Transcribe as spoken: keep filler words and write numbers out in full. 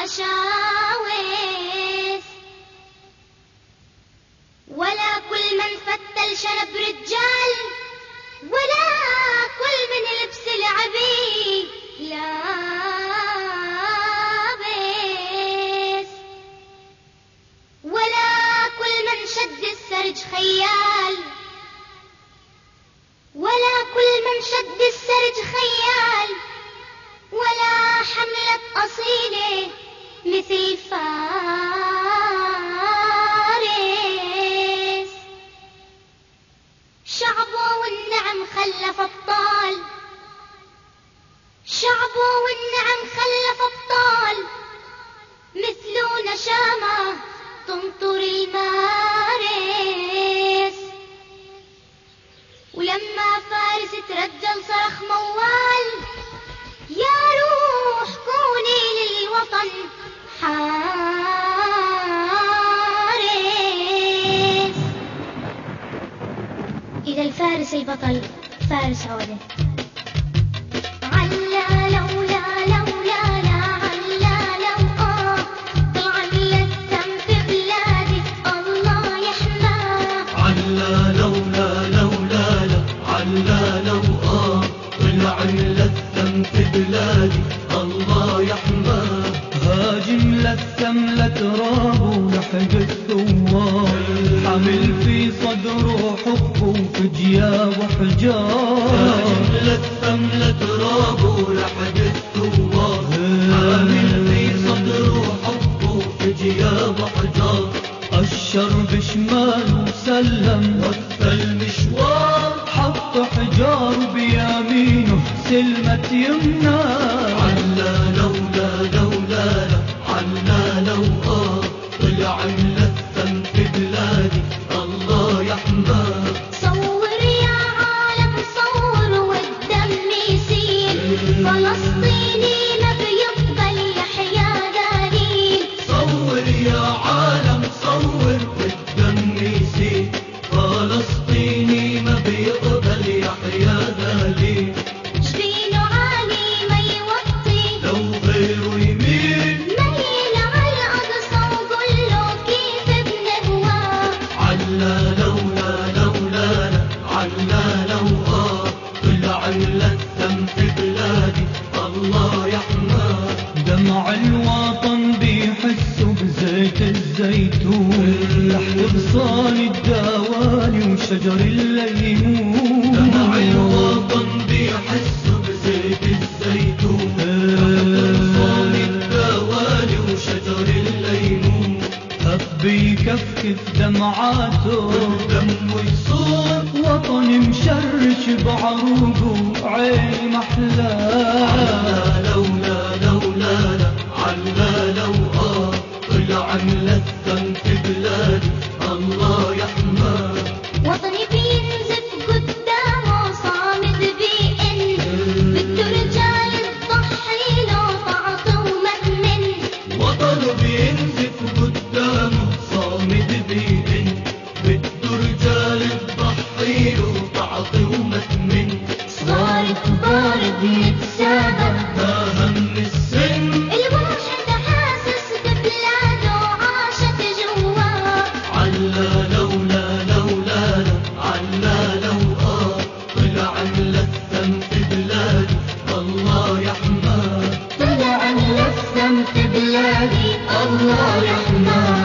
عشاوس، ولا كل من فتل شنب رجال، ولا كل من لبس العبي لابس، ولا كل من شد السرج خيال، ولا كل من شد السرج خيال، ولا حملة أصيلة مثل فارس. شعبه والنعم خلف أبطال، شعبه والنعم خلف أبطال، مثله نشامة تمطر المارس. ولما فارس ترجل صرخ موال، يا روح كوني للوطن حارس. إلى الفارس البطل فارس عوده. علا لولا لولا لا علا لو آه طلع للدم في بلادي الله يحماه. علا لولا لولا لا علا لو آه طلع للدم في بلادي الله يحماه. هاجم للثم لتراب ولحق الثوار، حمل في صدره حب وفجيا وحجار. هاجم للثم لتراب ولحق الثوار، حمل في صدره حب وفجيا وحجار. أشر بشماله وسلم وفى المشوار، حط حجار بيمينه سلمت يمناه. علا لولا لولا لا علا لو آه طلع ملثم في بلادي الله يحماه. صور يا عالم صور والدم يسيل، فلسطيني ما بيقبل يحيا ذليل. صور يا عالم صور والدم يسيل، فلسطيني ما بيقبل يحيا ذليل. جبينه عالي ما يوطي لو غيره يميل، ميل على الأقصى وقول له كيف بنهواه. علا لولا لولا لا علا لو آه طلع ملثم في بلادي الله يحماه. دمع الوطن بيحسوا بزيت الزيتون، تحت غصان الدوالي وشجر الليمون. دمع الوطن بيحسوا بزيت الزيتون، تحت غصان الدوالي وشجر الليمون. هب بيكفكف دمعاته والدم يصور، وطن مشرش بعروقه عين محلاه. علا لولا لولا لا علا لو آه طلع ملثم في بلادي الله يحماه. وطني بينزف قدامه صامد بيئن، بده رجال تضحي له تعطي ومأمن. وطنه بينزف قدامه صامد بيئن، بده رجال تضحي له تعطي ومأمن. صغار كبار بنتسابق ما هم السن، الواحد حاسس ببلاده عاشت جواه. علا لولا لولا لا علا لو آه طلع ملثم في بلادي الله يحماه. طلع ملثم في بلادي الله يحماه.